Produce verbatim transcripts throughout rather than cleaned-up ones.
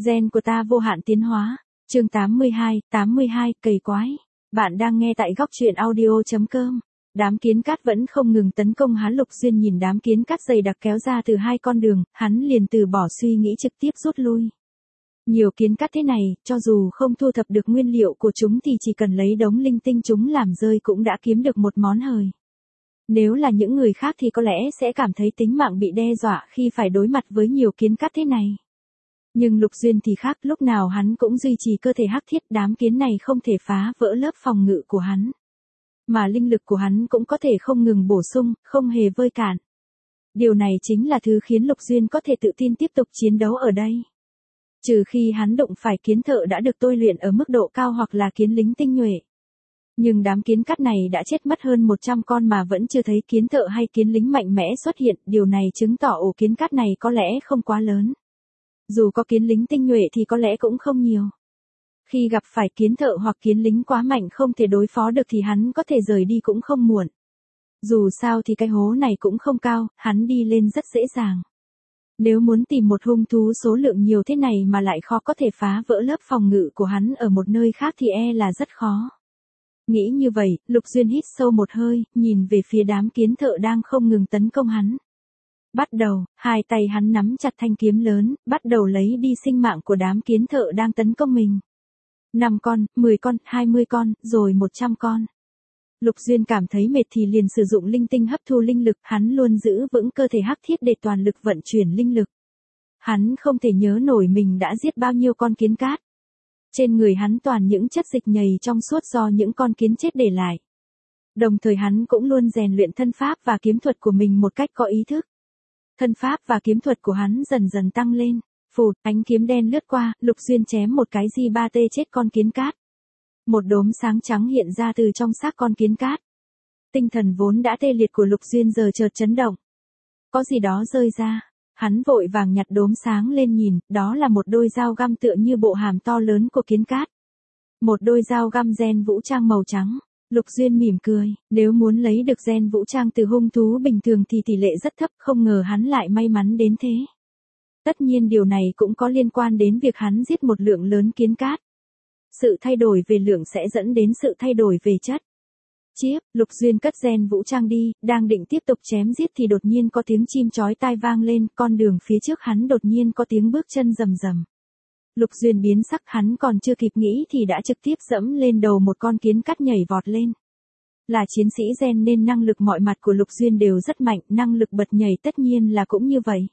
Gen của ta vô hạn tiến hóa. Chương tám mươi hai, tám mươi hai, cầy quái. Bạn đang nghe tại góc truyện audio chấm com. Đám kiến cát vẫn không ngừng tấn công hắn. Lục Duyên nhìn đám kiến cát dày đặc kéo ra từ hai con đường, hắn liền từ bỏ suy nghĩ trực tiếp rút lui. Nhiều kiến cát thế này, cho dù không thu thập được nguyên liệu của chúng thì chỉ cần lấy đống linh tinh chúng làm rơi cũng đã kiếm được một món hời. Nếu là những người khác thì có lẽ sẽ cảm thấy tính mạng bị đe dọa khi phải đối mặt với nhiều kiến cát thế này. Nhưng Lục Duyên thì khác, lúc nào hắn cũng duy trì cơ thể hắc thiết, đám kiến này không thể phá vỡ lớp phòng ngự của hắn. Mà linh lực của hắn cũng có thể không ngừng bổ sung, không hề vơi cạn. Điều này chính là thứ khiến Lục Duyên có thể tự tin tiếp tục chiến đấu ở đây. Trừ khi hắn đụng phải kiến thợ đã được tôi luyện ở mức độ cao hoặc là kiến lính tinh nhuệ. Nhưng đám kiến cát này đã chết mất hơn một trăm con mà vẫn chưa thấy kiến thợ hay kiến lính mạnh mẽ xuất hiện, điều này chứng tỏ ổ kiến cát này có lẽ không quá lớn. Dù có kiến lính tinh nhuệ thì có lẽ cũng không nhiều. Khi gặp phải kiến thợ hoặc kiến lính quá mạnh không thể đối phó được thì hắn có thể rời đi cũng không muộn. Dù sao thì cái hố này cũng không cao, hắn đi lên rất dễ dàng. Nếu muốn tìm một hung thú số lượng nhiều thế này mà lại khó có thể phá vỡ lớp phòng ngự của hắn ở một nơi khác thì e là rất khó. Nghĩ như vậy, Lục Duyên hít sâu một hơi, nhìn về phía đám kiến thợ đang không ngừng tấn công hắn. Bắt đầu, hai tay hắn nắm chặt thanh kiếm lớn, bắt đầu lấy đi sinh mạng của đám kiến thợ đang tấn công mình. năm con, mười con, hai mươi con, rồi một trăm con. Lục Duyên cảm thấy mệt thì liền sử dụng linh tinh hấp thu linh lực, hắn luôn giữ vững cơ thể hắc thiết để toàn lực vận chuyển linh lực. Hắn không thể nhớ nổi mình đã giết bao nhiêu con kiến cát. Trên người hắn toàn những chất dịch nhầy trong suốt do những con kiến chết để lại. Đồng thời hắn cũng luôn rèn luyện thân pháp và kiếm thuật của mình một cách có ý thức. Thân pháp và kiếm thuật của hắn dần dần tăng lên. Phụt, ánh kiếm đen lướt qua, Lục Duyên chém một cái di ba tê chết con kiến cát. Một đốm sáng trắng hiện ra từ trong xác con kiến cát. Tinh thần vốn đã tê liệt của Lục Duyên giờ chợt chấn động. Có gì đó rơi ra. Hắn vội vàng nhặt đốm sáng lên nhìn, đó là một đôi dao găm tựa như bộ hàm to lớn của kiến cát. Một đôi dao găm gen vũ trang màu trắng. Lục Duyên mỉm cười, nếu muốn lấy được gen vũ trang từ hung thú bình thường thì tỷ lệ rất thấp, không ngờ hắn lại may mắn đến thế. Tất nhiên điều này cũng có liên quan đến việc hắn giết một lượng lớn kiến cát. Sự thay đổi về lượng sẽ dẫn đến sự thay đổi về chất. Chiếp, Lục Duyên cất gen vũ trang đi, đang định tiếp tục chém giết thì đột nhiên có tiếng chim chói tai vang lên, con đường phía trước hắn đột nhiên có tiếng bước chân rầm rầm. Lục Duyên biến sắc, hắn còn chưa kịp nghĩ thì đã trực tiếp dẫm lên đầu một con kiến cát nhảy vọt lên. Là chiến sĩ gen nên năng lực mọi mặt của Lục Duyên đều rất mạnh, năng lực bật nhảy tất nhiên là cũng như vậy.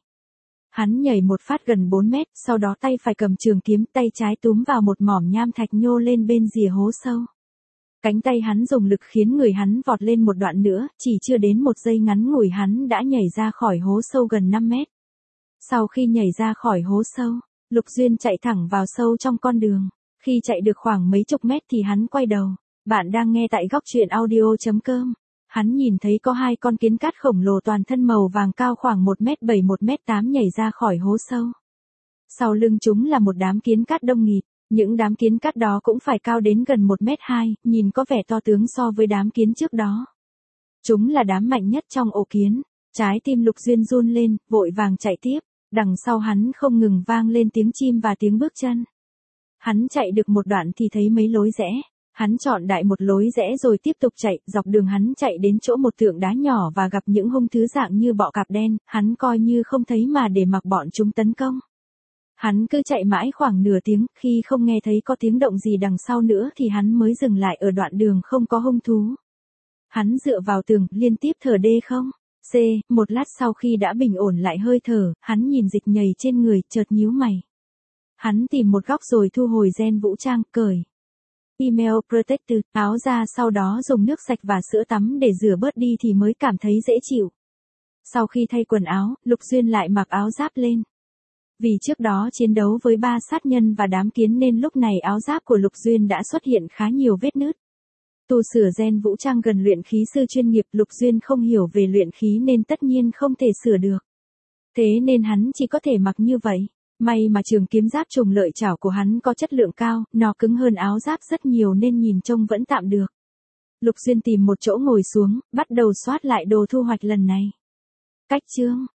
Hắn nhảy một phát gần bốn mét, sau đó tay phải cầm trường kiếm, tay trái túm vào một mỏm nham thạch nhô lên bên rìa hố sâu. Cánh tay hắn dùng lực khiến người hắn vọt lên một đoạn nữa, chỉ chưa đến một giây ngắn ngủi hắn đã nhảy ra khỏi hố sâu gần năm mét. Sau khi nhảy ra khỏi hố sâu, Lục Duyên chạy thẳng vào sâu trong con đường. Khi chạy được khoảng mấy chục mét thì hắn quay đầu. Bạn đang nghe tại góc truyện audio chấm com. Hắn nhìn thấy có hai con kiến cát khổng lồ toàn thân màu vàng cao khoảng một mét bảy một mét tám nhảy ra khỏi hố sâu. Sau lưng chúng là một đám kiến cát đông nghịt. Những đám kiến cát đó cũng phải cao đến gần một mét hai, nhìn có vẻ to tướng so với đám kiến trước đó. Chúng là đám mạnh nhất trong ổ kiến. Trái tim Lục Duyên run lên, vội vàng chạy tiếp. Đằng sau hắn không ngừng vang lên tiếng chim và tiếng bước chân. Hắn chạy được một đoạn thì thấy mấy lối rẽ. Hắn chọn đại một lối rẽ rồi tiếp tục chạy, dọc đường hắn chạy đến chỗ một tượng đá nhỏ và gặp những hung thú dạng như bọ cạp đen, hắn coi như không thấy mà để mặc bọn chúng tấn công. Hắn cứ chạy mãi khoảng nửa tiếng, khi không nghe thấy có tiếng động gì đằng sau nữa thì hắn mới dừng lại ở đoạn đường không có hung thú. Hắn dựa vào tường, liên tiếp thở đê không. C, một lát sau khi đã bình ổn lại hơi thở, hắn nhìn dịch nhầy trên người, chợt nhíu mày. Hắn tìm một góc rồi thu hồi gen vũ trang, cởi Email Protector, áo ra sau đó dùng nước sạch và sữa tắm để rửa bớt đi thì mới cảm thấy dễ chịu. Sau khi thay quần áo, Lục Duyên lại mặc áo giáp lên. Vì trước đó chiến đấu với ba sát nhân và đám kiến nên lúc này áo giáp của Lục Duyên đã xuất hiện khá nhiều vết nứt. Tu sửa gen vũ trang gần luyện khí sư chuyên nghiệp, Lục Duyên không hiểu về luyện khí nên tất nhiên không thể sửa được. Thế nên hắn chỉ có thể mặc như vậy. May mà trường kiếm giáp trùng lợi chảo của hắn có chất lượng cao, nó cứng hơn áo giáp rất nhiều nên nhìn trông vẫn tạm được. Lục Duyên tìm một chỗ ngồi xuống, bắt đầu soát lại đồ thu hoạch lần này. Cách chương